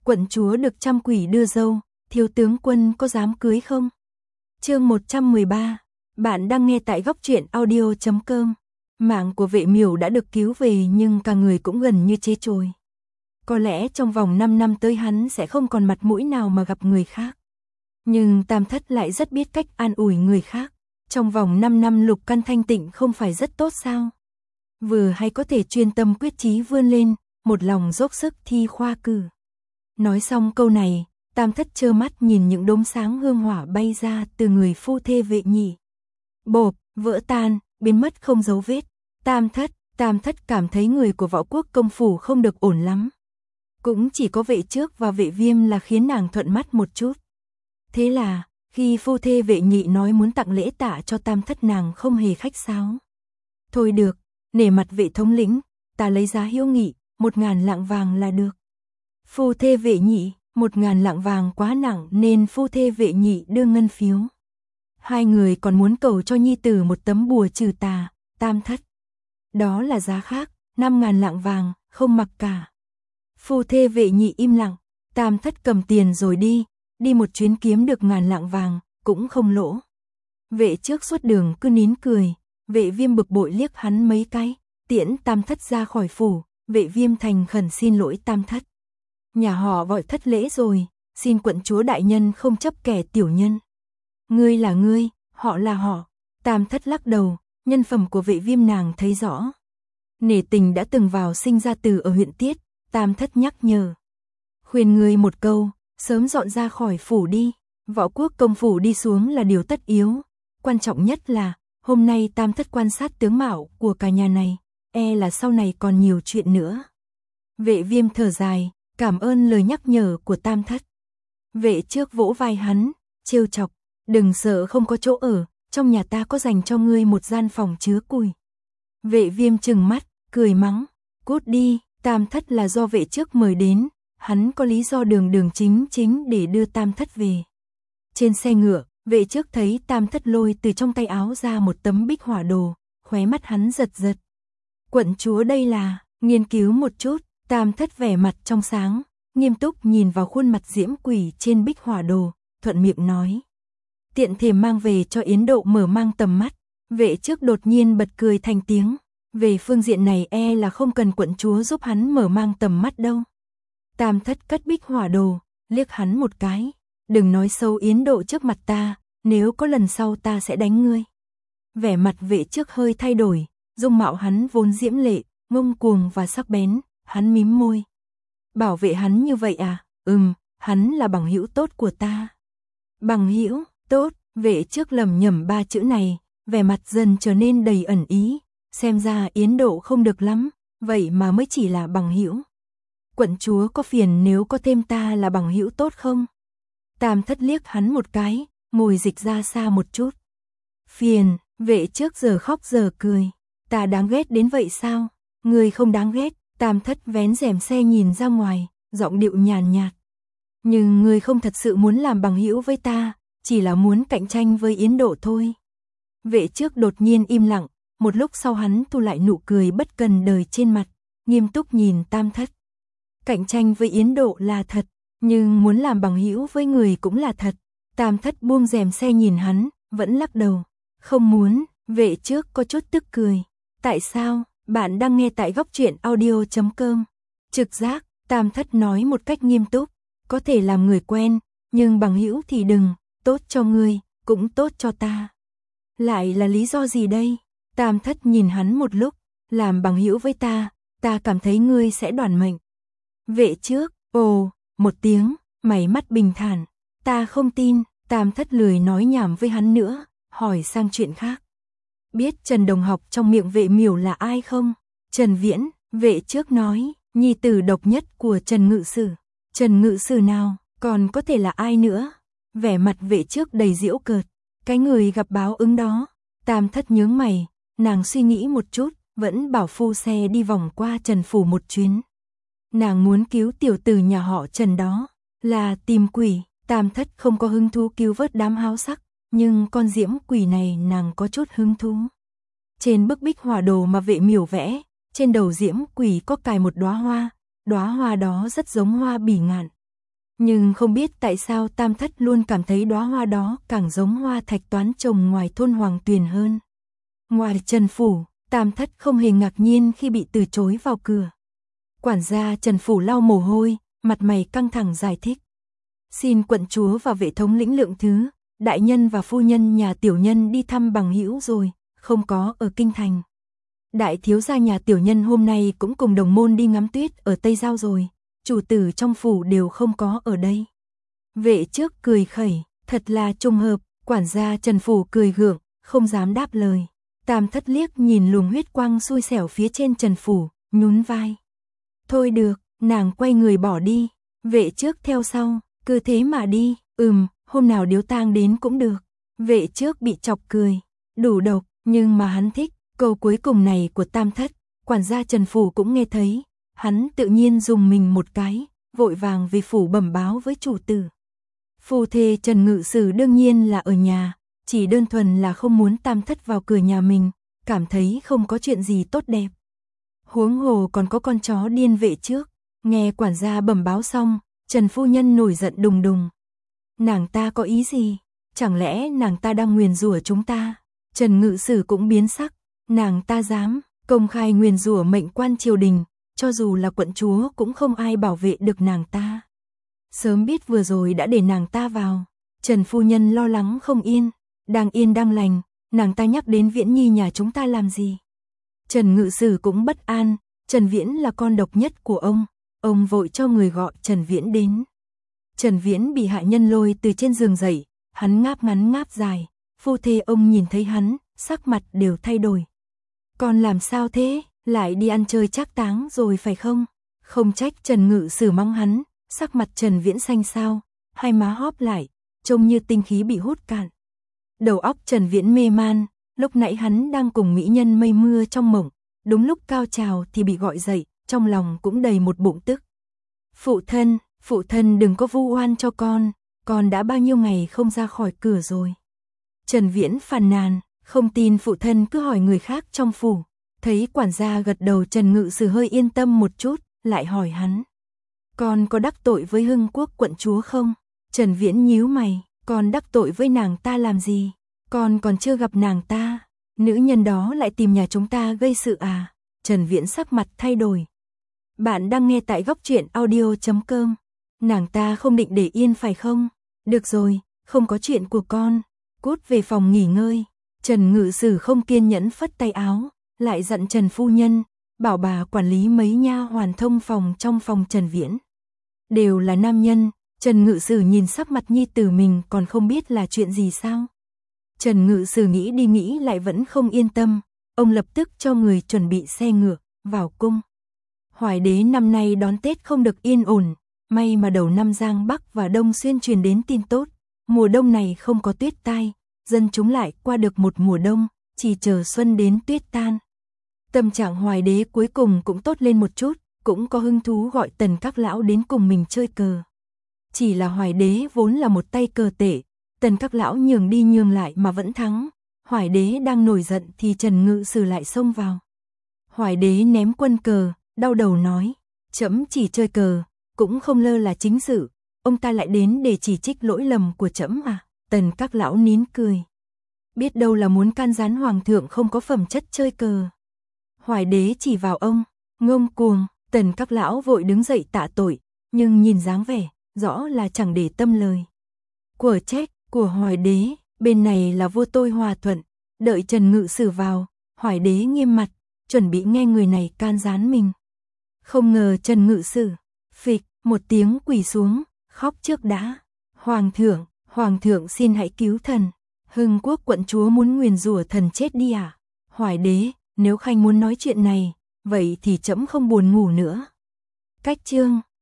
Quận chúa được trăm quỷ đưa dâu, thiếu tướng quân có dám cưới không? Chương 113. Bạn đang nghe tại góc truyện audio.com. Mạng của Vệ Miểu đã được cứu về nhưng cả người cũng gần như chế trôi. Có lẽ trong vòng 5 năm tới hắn sẽ không còn mặt mũi nào mà gặp người khác. Nhưng Tam Thất lại rất biết cách an ủi người khác. Trong vòng 5 năm Lục Căn thanh tịnh không phải rất tốt sao? Vừa hay có thể chuyên tâm quyết chí vươn lên, một lòng dốc sức thi khoa cử. Nói xong câu này, Tam Thất trơ mắt nhìn những đốm sáng hương hỏa bay ra từ người phu thê Vệ Nhị. Bộp, vỡ tan, biến mất không dấu vết. Tam Thất cảm thấy người của Võ Quốc công phủ không được ổn lắm. Cũng chỉ có Vệ Trước và Vệ Viêm là khiến nàng thuận mắt một chút. Thế là, khi phu thê Vệ Nhị nói muốn tặng lễ tạ cho Tam Thất, nàng không hề khách sáo. Thôi được, nể mặt Vệ thống lĩnh, ta lấy giá hiếu nghị, 1.000 lạng vàng là được. Phu thê Vệ Nhị, 1.000 lạng vàng quá nặng nên phu thê Vệ Nhị đưa ngân phiếu. Hai người còn muốn cầu cho nhi tử một tấm bùa trừ tà. Tam Thất. Đó là giá khác, 5.000 lạng vàng, không mặc cả. Phu thê Vệ Nhị im lặng, Tam Thất cầm tiền rồi đi một chuyến kiếm được 1.000 lạng vàng, cũng không lỗ. Vệ Trước suốt đường cứ nín cười, Vệ Viêm bực bội liếc hắn mấy cái, tiễn Tam Thất ra khỏi phủ. Vệ Viêm thành khẩn xin lỗi Tam Thất. Nhà họ gọi thất lễ rồi, xin quận chúa đại nhân không chấp kẻ tiểu nhân. Ngươi là ngươi, họ là họ. Tam Thất lắc đầu, nhân phẩm của Vệ Viêm nàng thấy rõ. Nể tình đã từng vào sinh ra từ ở huyện Tiết, Tam Thất nhắc nhở. Khuyên ngươi một câu, sớm dọn ra khỏi phủ đi. Võ Quốc công phủ đi xuống là điều tất yếu. Quan trọng nhất là, hôm nay Tam Thất quan sát tướng mạo của cả nhà này, là sau này còn nhiều chuyện nữa. Vệ Viêm thở dài, cảm ơn lời nhắc nhở của Tam Thất. Vệ Trước vỗ vai hắn, trêu chọc, đừng sợ không có chỗ ở, trong nhà ta có dành cho ngươi một gian phòng chứa củi. Vệ Viêm trừng mắt, cười mắng, cút đi. Tam Thất là do Vệ Trước mời đến, hắn có lý do đường chính để đưa Tam Thất về. Trên xe ngựa, Vệ Trước thấy Tam Thất lôi từ trong tay áo ra một tấm bích hỏa đồ, khóe mắt hắn giật. Quận chúa đây là, nghiên cứu một chút. Tam Thất vẻ mặt trong sáng, nghiêm túc nhìn vào khuôn mặt diễm quỷ trên bích hỏa đồ, thuận miệng nói. Tiện thể mang về cho Yến Độ mở mang tầm mắt. Vệ Trước đột nhiên bật cười thành tiếng. Về phương diện này là không cần quận chúa giúp hắn mở mang tầm mắt đâu. Tam Thất cất bích hỏa đồ, liếc hắn một cái. Đừng nói xấu Yến Độ trước mặt ta, nếu có lần sau ta sẽ đánh ngươi. Vẻ mặt Vệ Trước hơi thay đổi, dung mạo hắn vốn diễm lệ, ngông cuồng và sắc bén. Hắn mím môi. Bảo vệ hắn như vậy à? Hắn là bằng hữu tốt của ta. Bằng hữu tốt? Vệ Trước lẩm nhẩm 3 chữ này, vẻ mặt dần trở nên đầy ẩn ý. Xem ra Yến Độ không được lắm, vậy mà mới chỉ là bằng hữu. Quận chúa có phiền nếu có thêm ta là bằng hữu tốt không? Tam Thất liếc hắn một cái, ngồi dịch ra xa một chút. Phiền? Vệ Trước giờ khóc giờ cười. Ta đáng ghét đến vậy sao? Người không đáng ghét. Tam Thất vén rèm xe nhìn ra ngoài, giọng điệu nhàn nhạt. Nhưng ngươi không thật sự muốn làm bằng hữu với ta, chỉ là muốn cạnh tranh với Yến Độ thôi. Vệ Trước đột nhiên im lặng, một lúc sau hắn thu lại nụ cười bất cần đời trên mặt, nghiêm túc nhìn Tam Thất. Cạnh tranh với Yến Độ là thật, nhưng muốn làm bằng hữu với người cũng là thật. Tam Thất buông rèm xe nhìn hắn, vẫn lắc đầu. Không muốn. Vệ Trước có chút tức cười. Tại sao? Bạn đang nghe tại góc truyện audio.com. Trực giác, Tam Thất nói một cách nghiêm túc. Có thể làm người quen, nhưng bằng hữu thì đừng, tốt cho ngươi, cũng tốt cho ta. Lại là lý do gì đây? Tam Thất nhìn hắn một lúc, làm bằng hữu với ta cảm thấy ngươi sẽ đoản mệnh. Vệ Trước, ồ, một tiếng, mày mắt bình thản. Ta không tin. Tam Thất lười nói nhảm với hắn nữa, hỏi sang chuyện khác. Biết Trần đồng học trong miệng Vệ Miểu là ai không? Trần Viễn. Vệ Trước nói, nhi tử độc nhất của Trần Ngự Sử. Trần Ngự Sử nào, còn có thể là ai nữa? Vẻ mặt Vệ Trước đầy giễu cợt. Cái người gặp báo ứng đó. Tam Thất nhướng mày, nàng suy nghĩ một chút, vẫn bảo phu xe đi vòng qua Trần phủ một chuyến. Nàng muốn cứu tiểu tử nhà họ Trần đó, là tìm quỷ. Tam Thất không có hứng thú cứu vớt đám háo sắc, nhưng con diễm quỷ này nàng có chút hứng thú. Trên bức bích hỏa đồ mà Vệ Miểu vẽ, trên đầu diễm quỷ có cài một đóa hoa đó rất giống hoa bỉ ngạn, Nhưng không biết tại sao Tam Thất luôn cảm thấy đóa hoa đó càng giống hoa thạch toán trồng ngoài thôn Hoàng Tuyền hơn. Ngoài Trần phủ, Tam Thất không hề ngạc nhiên khi bị từ chối vào cửa. Quản gia Trần phủ lau mồ hôi, mặt mày căng thẳng giải thích. Xin quận chúa và vệ thống lĩnh lượng thứ, đại nhân và phu nhân nhà tiểu nhân đi thăm bằng hữu rồi, không có ở kinh thành. Đại thiếu gia nhà tiểu nhân hôm nay cũng cùng đồng môn đi ngắm tuyết ở Tây Giao rồi, chủ tử trong phủ đều không có ở đây. Vệ trước cười khẩy, thật là trùng hợp, quản gia Trần phủ cười gượng, không dám đáp lời. Tam Thất liếc nhìn luồng huyết quang xui xẻo phía trên Trần phủ, nhún vai. Thôi được, nàng quay người bỏ đi, vệ trước theo sau, cứ thế mà đi, hôm nào điếu tang đến cũng được. Vệ trước bị chọc cười, đủ độc, nhưng mà hắn thích. Câu cuối cùng này của Tam Thất, quản gia Trần phủ cũng nghe thấy, hắn tự nhiên dùng mình một cái, vội vàng về phủ bẩm báo với chủ tử. Phu thê Trần Ngự Sử đương nhiên là ở nhà, chỉ đơn thuần là không muốn Tam Thất vào cửa nhà mình, cảm thấy không có chuyện gì tốt đẹp. Huống hồ còn có con chó điên vệ trước, nghe quản gia bẩm báo xong, Trần phu nhân nổi giận đùng đùng. Nàng ta có ý gì? Chẳng lẽ nàng ta đang nguyền rủa chúng ta? Trần Ngự Sử cũng biến sắc. Nàng ta dám công khai nguyền rủa mệnh quan triều đình, cho dù là quận chúa cũng không ai bảo vệ được nàng ta. Sớm biết vừa rồi đã để nàng ta vào. Trần phu nhân lo lắng không yên, đang yên đang lành, nàng ta nhắc đến Viễn Nhi nhà chúng ta làm gì? Trần Ngự Sử cũng bất an, Trần Viễn là con độc nhất của ông vội cho người gọi Trần Viễn đến. Trần Viễn bị hạ nhân lôi từ trên giường dậy, hắn ngáp ngắn ngáp dài, phu thê ông nhìn thấy hắn, sắc mặt đều thay đổi. Con làm sao thế, lại đi ăn chơi trác táng rồi phải không? Không trách Trần Ngự Sử mắng hắn, sắc mặt Trần Viễn xanh xao, hai má hóp lại, trông như tinh khí bị hút cạn. Đầu óc Trần Viễn mê man, lúc nãy hắn đang cùng mỹ nhân mây mưa trong mộng, đúng lúc cao trào thì bị gọi dậy, trong lòng cũng đầy một bụng tức. Phụ thân đừng có vu oan cho con đã bao nhiêu ngày không ra khỏi cửa rồi. Trần Viễn phàn nàn, không tin phụ thân cứ hỏi người khác trong phủ. Thấy quản gia gật đầu, Trần Ngự Sử hơi yên tâm một chút, lại hỏi hắn. Con có đắc tội với Hưng Quốc quận chúa không? Trần Viễn nhíu mày, con đắc tội với nàng ta làm gì? Con còn chưa gặp nàng ta, nữ nhân đó lại tìm nhà chúng ta gây sự à? Trần Viễn sắc mặt thay đổi. Bạn đang nghe tại góc truyện audio.com. Nàng ta không định để yên phải không? Được rồi, không có chuyện của con, cút về phòng nghỉ ngơi. Trần Ngự Sử không kiên nhẫn phất tay áo, lại dặn Trần phu nhân, bảo bà quản lý mấy nha hoàn thông phòng trong phòng Trần Viễn. Đều là nam nhân, Trần Ngự Sử nhìn sắc mặt nhi tử mình còn không biết là chuyện gì sao. Trần Ngự Sử nghĩ đi nghĩ lại vẫn không yên tâm, ông lập tức cho người chuẩn bị xe ngựa, vào cung. Hoài đế năm nay đón Tết không được yên ổn, may mà đầu năm Giang Bắc và Đông Xuyên truyền đến tin tốt, mùa đông này không có tuyết tai, dân chúng lại qua được một mùa đông, chỉ chờ xuân đến tuyết tan. Tâm trạng Hoài đế cuối cùng cũng tốt lên một chút, cũng có hứng thú gọi Tần các lão đến cùng mình chơi cờ. Chỉ là Hoài đế vốn là một tay cờ tể, Tần các lão nhường đi nhường lại mà vẫn thắng. Hoài đế đang nổi giận thì Trần Ngự Sử lại xông vào. Hoài đế ném quân cờ, đau đầu nói, trẫm chỉ chơi cờ, cũng không lơ là chính sự, ông ta lại đến để chỉ trích lỗi lầm của trẫm à? Tần các lão nín cười. Biết đâu là muốn can gián hoàng thượng không có phẩm chất chơi cờ. Hoài đế chỉ vào ông, ngông cuồng. Tần các lão vội đứng dậy tạ tội, nhưng nhìn dáng vẻ, rõ là chẳng để tâm lời. Của trách của Hoài đế, bên này là vua tôi hòa thuận, đợi Trần Ngự Sử vào, Hoài đế nghiêm mặt, chuẩn bị nghe người này can gián mình. Không ngờ Trần Ngự Sử, phịch, một tiếng quỳ xuống, khóc trước đã. Hoàng thượng xin hãy cứu thần. Hưng Quốc quận chúa muốn nguyền rủa thần chết đi à? Hoài đế, nếu khanh muốn nói chuyện này, vậy thì trẫm không buồn ngủ nữa. Cách chương